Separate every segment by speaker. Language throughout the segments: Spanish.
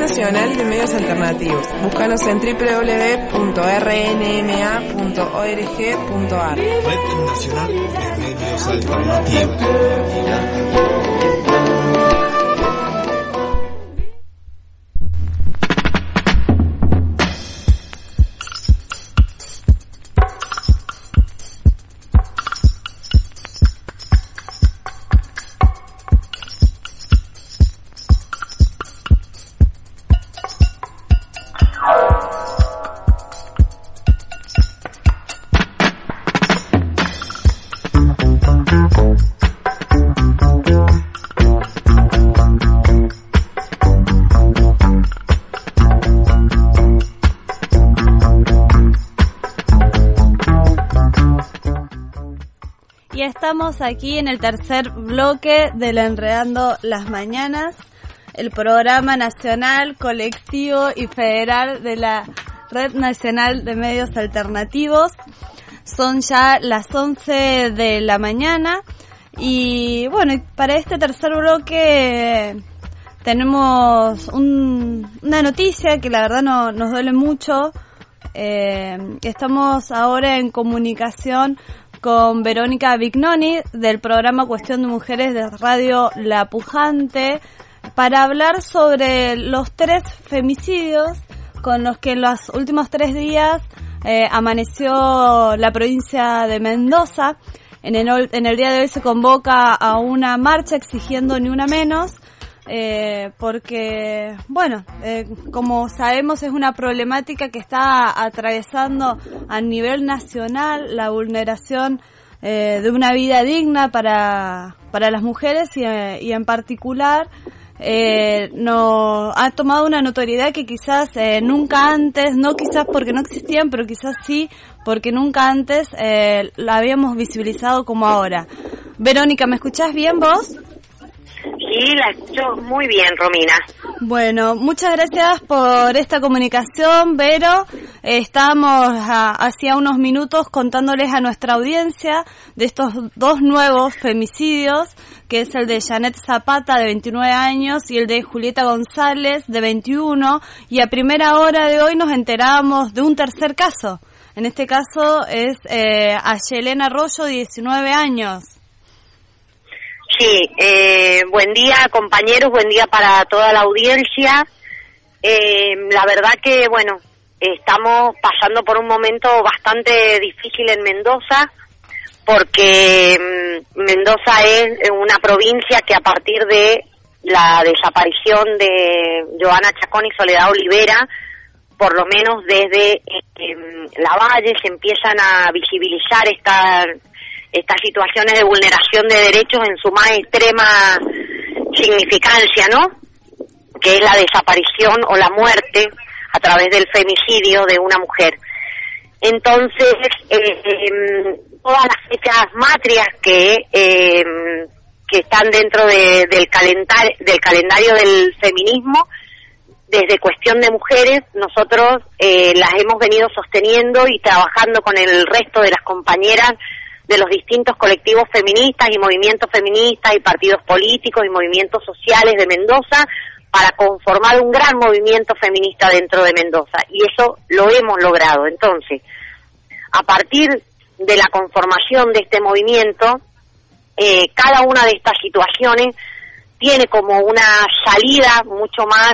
Speaker 1: Nacional de Medios Alternativos. Búscanos en www.rnma.org.ar.
Speaker 2: Red Nacional de Medios Alternativos.
Speaker 3: Estamos aquí en el tercer bloque del Enredando las Mañanas, el programa nacional, colectivo y federal de la Red Nacional de Medios Alternativos. Son ya las 11 de la mañana y bueno, para este tercer bloque tenemos una noticia que la verdad nos duele mucho. Estamos ahora en comunicación con Verónica Vignoni del programa Cuestión de Mujeres de Radio La Pujante para hablar sobre los 3 femicidios con los que en los últimos 3 días amaneció la provincia de Mendoza. En el día de hoy se convoca a una marcha exigiendo ni una menos, porque, bueno, como sabemos es una problemática que está atravesando a nivel nacional la vulneración de una vida digna para las mujeres y en particular ha tomado una notoriedad que quizás nunca antes, no quizás porque no existían, pero quizás sí porque nunca antes la habíamos visibilizado como ahora. Verónica, ¿me escuchás bien vos?
Speaker 4: Sí, la escucho muy bien, Romina.
Speaker 3: Bueno, muchas gracias por esta comunicación, Vero. Estábamos hacía unos minutos contándoles a nuestra audiencia de estos 2 nuevos femicidios, que es el de Janet Zapata, de 29 años, y el de Julieta González, de 21, y a primera hora de hoy nos enteramos de un tercer caso. En este caso es a Yelena Arroyo, 19 años.
Speaker 4: Sí, buen día compañeros, buen día para toda la audiencia. La verdad que, bueno, estamos pasando por un momento bastante difícil en Mendoza, porque Mendoza es una provincia que a partir de la desaparición de Joana Chacón y Soledad Olivera, por lo menos desde Lavalle se empiezan a visibilizar estas situaciones de vulneración de derechos en su más extrema significancia, ¿no? Que es la desaparición o la muerte a través del femicidio de una mujer. Entonces, todas las fechas matrias que están dentro del calendario del feminismo, desde Cuestión de Mujeres, nosotros las hemos venido sosteniendo y trabajando con el resto de las compañeras de los distintos colectivos feministas y movimientos feministas y partidos políticos y movimientos sociales de Mendoza para conformar un gran movimiento feminista dentro de Mendoza, y eso lo hemos logrado. Entonces, a partir de la conformación de este movimiento, cada una de estas situaciones tiene como una salida mucho más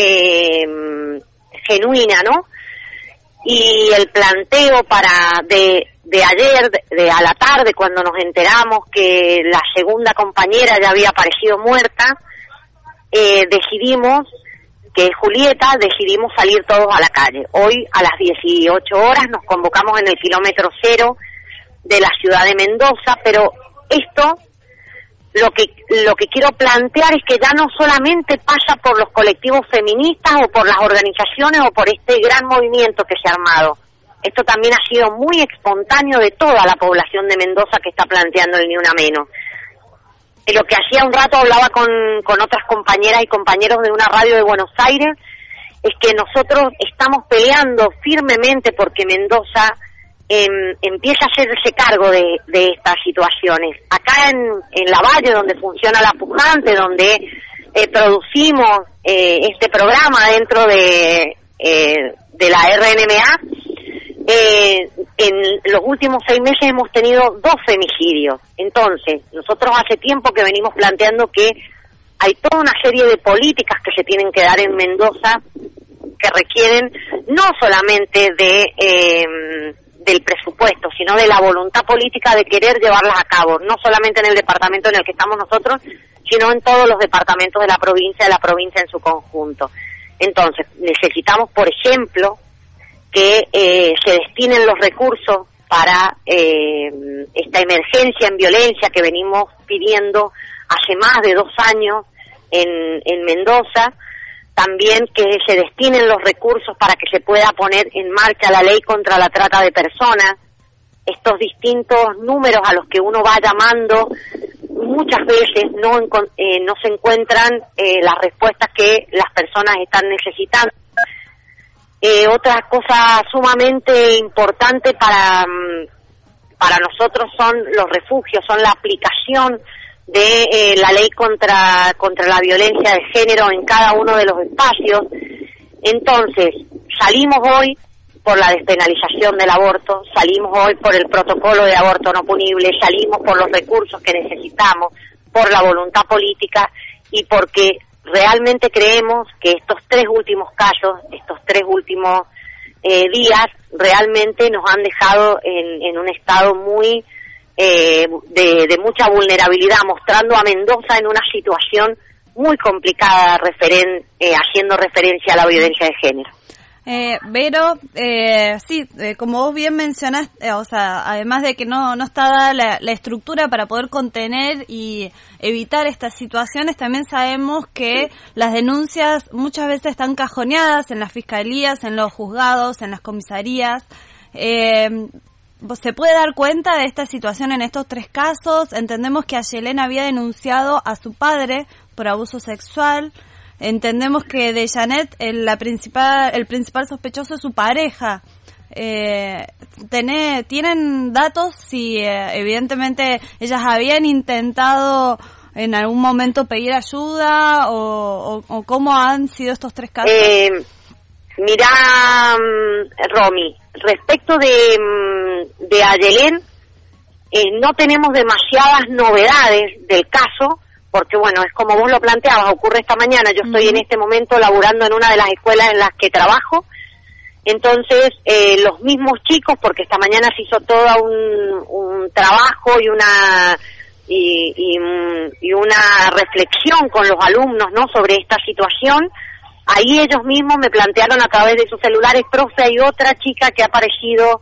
Speaker 4: genuina, ¿no? Y el planteo de ayer, a la tarde, cuando nos enteramos que la segunda compañera ya había aparecido muerta, decidimos salir todos a la calle. Hoy a las 18 horas nos convocamos en el kilómetro 0 de la ciudad de Mendoza, pero esto, lo que quiero plantear es que ya no solamente pasa por los colectivos feministas o por las organizaciones o por este gran movimiento que se ha armado. Esto también ha sido muy espontáneo de toda la población de Mendoza que está planteando el Ni Una Menos. Lo que hacía un rato hablaba con otras compañeras y compañeros de una radio de Buenos Aires, es que nosotros estamos peleando firmemente porque Mendoza empieza a hacerse cargo de estas situaciones. Acá en Lavalle, donde funciona La Pujante, donde producimos este programa dentro de la RNMA, en los últimos 6 meses hemos tenido 2 femicidios. Entonces, nosotros hace tiempo que venimos planteando que hay toda una serie de políticas que se tienen que dar en Mendoza que requieren no solamente del presupuesto, sino de la voluntad política de querer llevarlas a cabo, no solamente en el departamento en el que estamos nosotros, sino en todos los departamentos de la provincia en su conjunto. Entonces, necesitamos, por ejemplo, que se destinen los recursos para esta emergencia en violencia que venimos pidiendo hace más de 2 años en Mendoza. También que se destinen los recursos para que se pueda poner en marcha la ley contra la trata de personas. Estos distintos números a los que uno va llamando, muchas veces no se encuentran las respuestas que las personas están necesitando. Otra cosa sumamente importante para nosotros son los refugios, son la aplicación de la ley contra la violencia de género en cada uno de los espacios. Entonces, salimos hoy por la despenalización del aborto, salimos hoy por el protocolo de aborto no punible, salimos por los recursos que necesitamos, por la voluntad política y porque realmente creemos que estos 3 últimos casos, estos 3 últimos días, realmente nos han dejado en un estado muy de mucha vulnerabilidad, mostrando a Mendoza en una situación muy complicada haciendo referencia a la violencia de género.
Speaker 3: Vero, sí, como vos bien mencionaste, o sea, además de que no está dada la estructura para poder contener y evitar estas situaciones, también sabemos que las denuncias muchas veces están cajoneadas en las fiscalías, en los juzgados, en las comisarías. ¿Se puede dar cuenta de esta situación en estos 3 casos? Entendemos que Ayelén había denunciado a su padre por abuso sexual. Entendemos que de Janet el principal sospechoso es su pareja. ¿Tienen datos si evidentemente ellas habían intentado en algún momento pedir ayuda o cómo han sido estos 3 casos?
Speaker 4: Mirá, Romy, respecto de Ayelén, no tenemos demasiadas novedades del caso, porque bueno, es como vos lo planteabas, ocurre esta mañana, yo estoy en este momento laburando en una de las escuelas en las que trabajo, entonces los mismos chicos, porque esta mañana se hizo todo un trabajo y una reflexión con los alumnos, ¿no?, sobre esta situación. Ahí ellos mismos me plantearon a través de sus celulares, profe, hay otra chica que ha aparecido,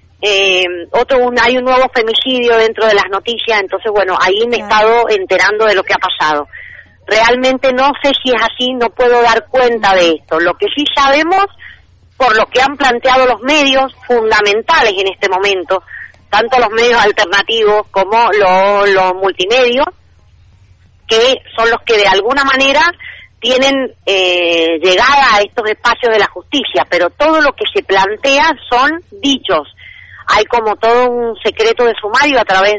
Speaker 4: hay un nuevo femicidio dentro de las noticias, entonces bueno, ahí me he estado enterando de lo que ha pasado. Realmente no sé si es así, no puedo dar cuenta de esto. Lo que sí sabemos, por lo que han planteado los medios fundamentales en este momento, tanto los medios alternativos como los multimedios, que son los que de alguna manera tienen llegada a estos espacios de la justicia, pero todo lo que se plantea son dichos. Hay como todo un secreto de sumario a través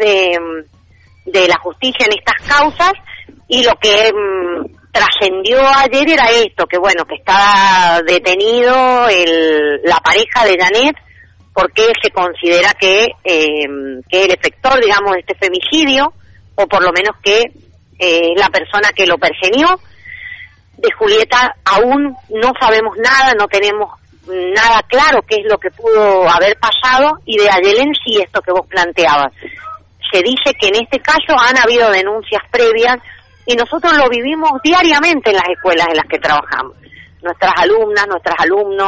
Speaker 4: de la justicia en estas causas, y lo que trascendió ayer era esto, que bueno, que estaba detenido la pareja de Janet, porque se considera que el efector, digamos, de este femicidio, o por lo menos que la persona que lo pergeñó. De Julieta aún no sabemos nada, no tenemos nada claro qué es lo que pudo haber pasado, y de Ayelén sí, esto que vos planteabas. Se dice que en este caso han habido denuncias previas y nosotros lo vivimos diariamente en las escuelas en las que trabajamos. Nuestras alumnas, nuestros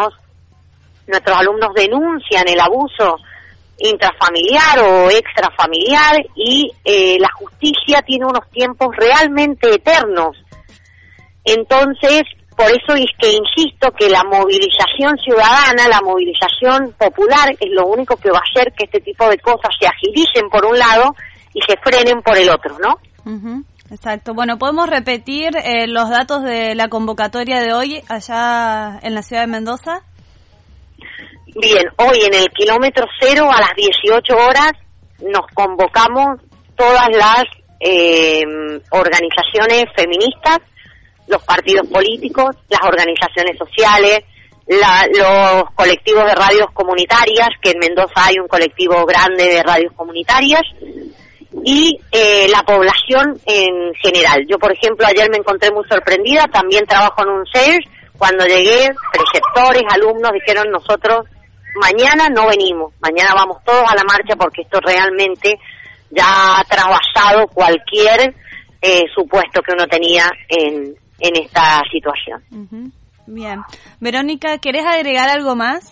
Speaker 4: alumnos denuncian el abuso intrafamiliar o extrafamiliar, y la justicia tiene unos tiempos realmente eternos. Entonces, por eso es que insisto que la movilización ciudadana, la movilización popular es lo único que va a hacer que este tipo de cosas se agilicen por un lado y se frenen por el otro, ¿no?
Speaker 3: Exacto. Bueno, ¿podemos repetir los datos de la convocatoria de hoy allá en la ciudad de Mendoza?
Speaker 4: Bien, hoy en el kilómetro 0 a las 18 horas nos convocamos todas las organizaciones feministas los partidos políticos, las organizaciones sociales, los colectivos de radios comunitarias, que en Mendoza hay un colectivo grande de radios comunitarias, y la población en general. Yo, por ejemplo, ayer me encontré muy sorprendida, también trabajo en un CES, cuando llegué, preceptores, alumnos dijeron: nosotros mañana no venimos, mañana vamos todos a la marcha porque esto realmente ya ha trasvasado cualquier supuesto que uno tenía en esta situación.
Speaker 3: Uh-huh. Bien. Verónica, ¿querés agregar algo más?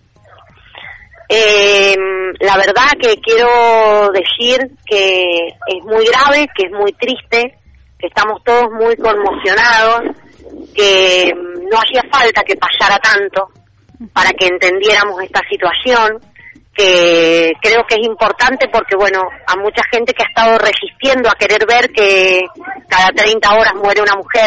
Speaker 4: La verdad que quiero decir que es muy grave, que es muy triste, que estamos todos muy conmocionados, que no hacía falta que pasara tanto para que entendiéramos esta situación, que creo que es importante porque, bueno, a mucha gente que ha estado resistiendo a querer ver que cada 30 horas muere una mujer,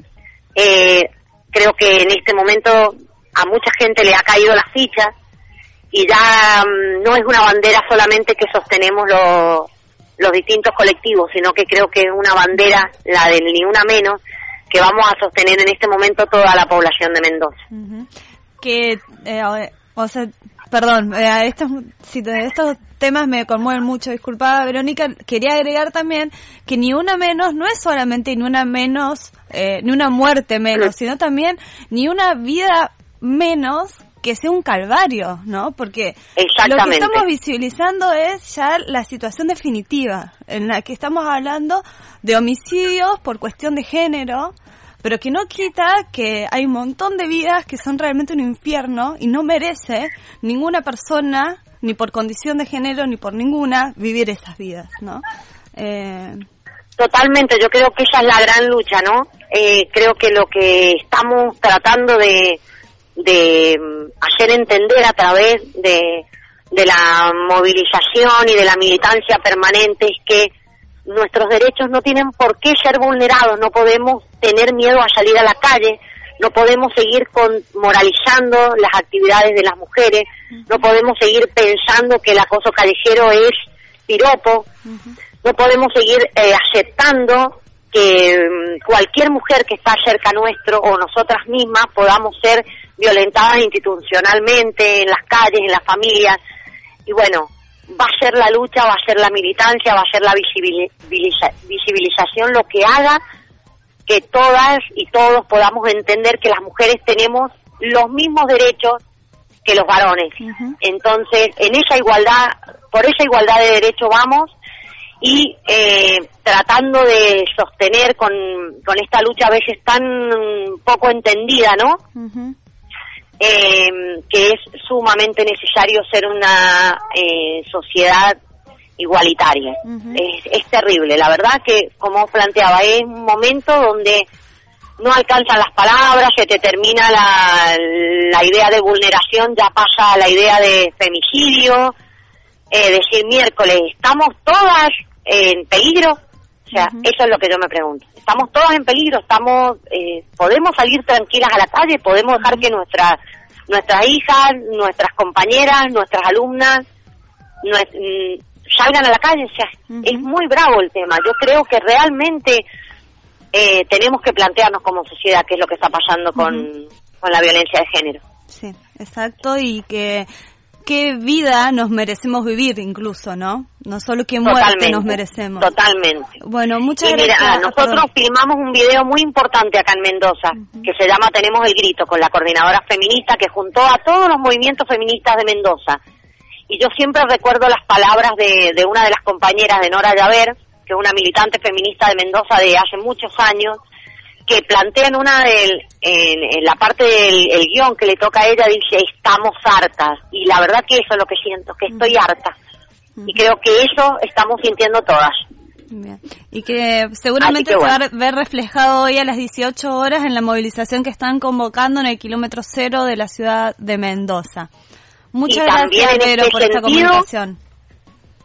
Speaker 4: creo que en este momento a mucha gente le ha caído la ficha y ya no es una bandera solamente que sostenemos los distintos colectivos, sino que creo que es una bandera, la del Ni Una Menos, que vamos a sostener en este momento toda la población de Mendoza. Uh-huh.
Speaker 3: Que, estos temas me conmueven mucho, disculpa Verónica, quería agregar también que Ni Una Menos no es solamente ni una menos, ni una muerte menos, sino también ni una vida menos que sea un calvario, ¿no? Porque lo que estamos visibilizando es ya la situación definitiva, en la que estamos hablando de homicidios por cuestión de género, pero que no quita que hay un montón de vidas que son realmente un infierno y no merece ninguna persona, ni por condición de género, ni por ninguna, vivir esas vidas, ¿no?
Speaker 4: Totalmente, yo creo que esa es la gran lucha, ¿no? Creo que lo que estamos tratando de hacer entender a través de la movilización y de la militancia permanente es que nuestros derechos no tienen por qué ser vulnerados, no podemos tener miedo a salir a la calle, no podemos seguir moralizando las actividades de las mujeres, no podemos seguir pensando que el acoso callejero es piropo, no podemos seguir aceptando que cualquier mujer que está cerca nuestro o nosotras mismas podamos ser violentadas institucionalmente en las calles, en las familias. Y bueno, va a ser la lucha, va a ser la militancia, va a ser la visibilización lo que haga que todas y todos podamos entender que las mujeres tenemos los mismos derechos que los varones. Entonces, en esa igualdad, por esa igualdad de derechos vamos, y tratando de sostener con esta lucha a veces tan poco entendida, ¿no? Que es sumamente necesario ser una sociedad igualitaria. Es terrible, la verdad que, como planteaba, es un momento donde no alcanzan las palabras, se te termina la idea de vulneración, ya pasa a la idea de femicidio, decir miércoles, ¿estamos todas en peligro? O sea, eso es lo que yo me pregunto. ¿Estamos todas en peligro? ¿Podemos salir tranquilas a la calle? ¿Podemos dejar que nuestras hijas, nuestras compañeras, nuestras alumnas salgan a la calle? O sea, es muy bravo el tema. Yo creo que realmente tenemos que plantearnos como sociedad qué es lo que está pasando con la violencia de género.
Speaker 3: Sí, exacto, y qué vida nos merecemos vivir incluso, ¿no? No solo qué muerte nos merecemos.
Speaker 4: Totalmente.
Speaker 3: Bueno, muchas gracias.
Speaker 4: Mira, nosotros filmamos un video muy importante acá en Mendoza, que se llama Tenemos el Grito, con la coordinadora feminista que juntó a todos los movimientos feministas de Mendoza. Y yo siempre recuerdo las palabras de una de las compañeras de Nora Llaver, que es una militante feminista de Mendoza de hace muchos años, que plantea en la parte del guión que le toca a ella, dice: estamos hartas. Y la verdad que eso es lo que siento, que estoy harta. Y creo que eso estamos sintiendo todas.
Speaker 3: Bien. Y que seguramente se va a ver reflejado hoy a las 18 horas en la movilización que están convocando en el kilómetro 0 de la ciudad de Mendoza. Muchas gracias, Vero, por esta comunicación.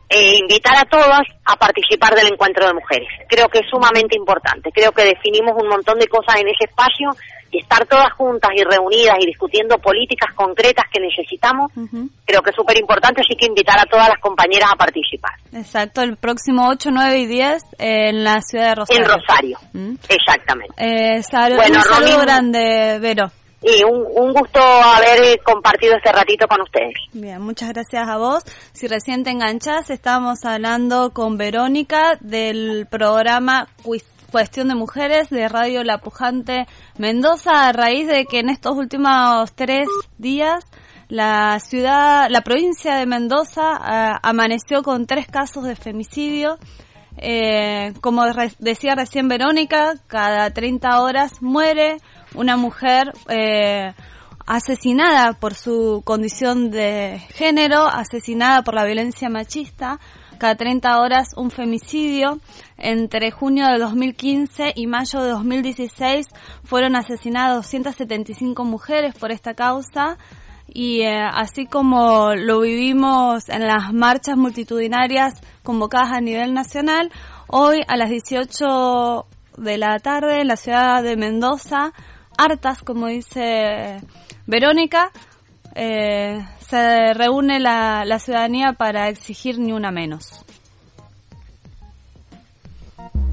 Speaker 4: invitar a todas a participar del encuentro de mujeres. Creo que es sumamente importante. Creo que definimos un montón de cosas en ese espacio y estar todas juntas y reunidas y discutiendo políticas concretas que necesitamos, creo que es súper importante, así que invitar a todas las compañeras a participar.
Speaker 3: Exacto, el próximo 8, 9 y 10 en la ciudad de Rosario.
Speaker 4: En Rosario, exactamente.
Speaker 3: Un saludo grande, Vero.
Speaker 4: Y un gusto haber compartido este ratito con ustedes.
Speaker 3: Bien, muchas gracias a vos. Si recién te enganchás, estábamos hablando con Verónica del programa Cuestión de Mujeres de Radio La Pujante Mendoza, a raíz de que en estos últimos 3 días la provincia de Mendoza amaneció con 3 casos de femicidio. Como decía recién Verónica, cada 30 horas muere una mujer asesinada por su condición de género, asesinada por la violencia machista. Cada 30 horas un femicidio. Entre junio de 2015 y mayo de 2016 fueron asesinadas 275 mujeres por esta causa. Y así como lo vivimos en las marchas multitudinarias convocadas a nivel nacional, hoy a las 18 de la tarde en la ciudad de Mendoza, hartas, como dice Verónica, se reúne la ciudadanía para exigir ni una menos.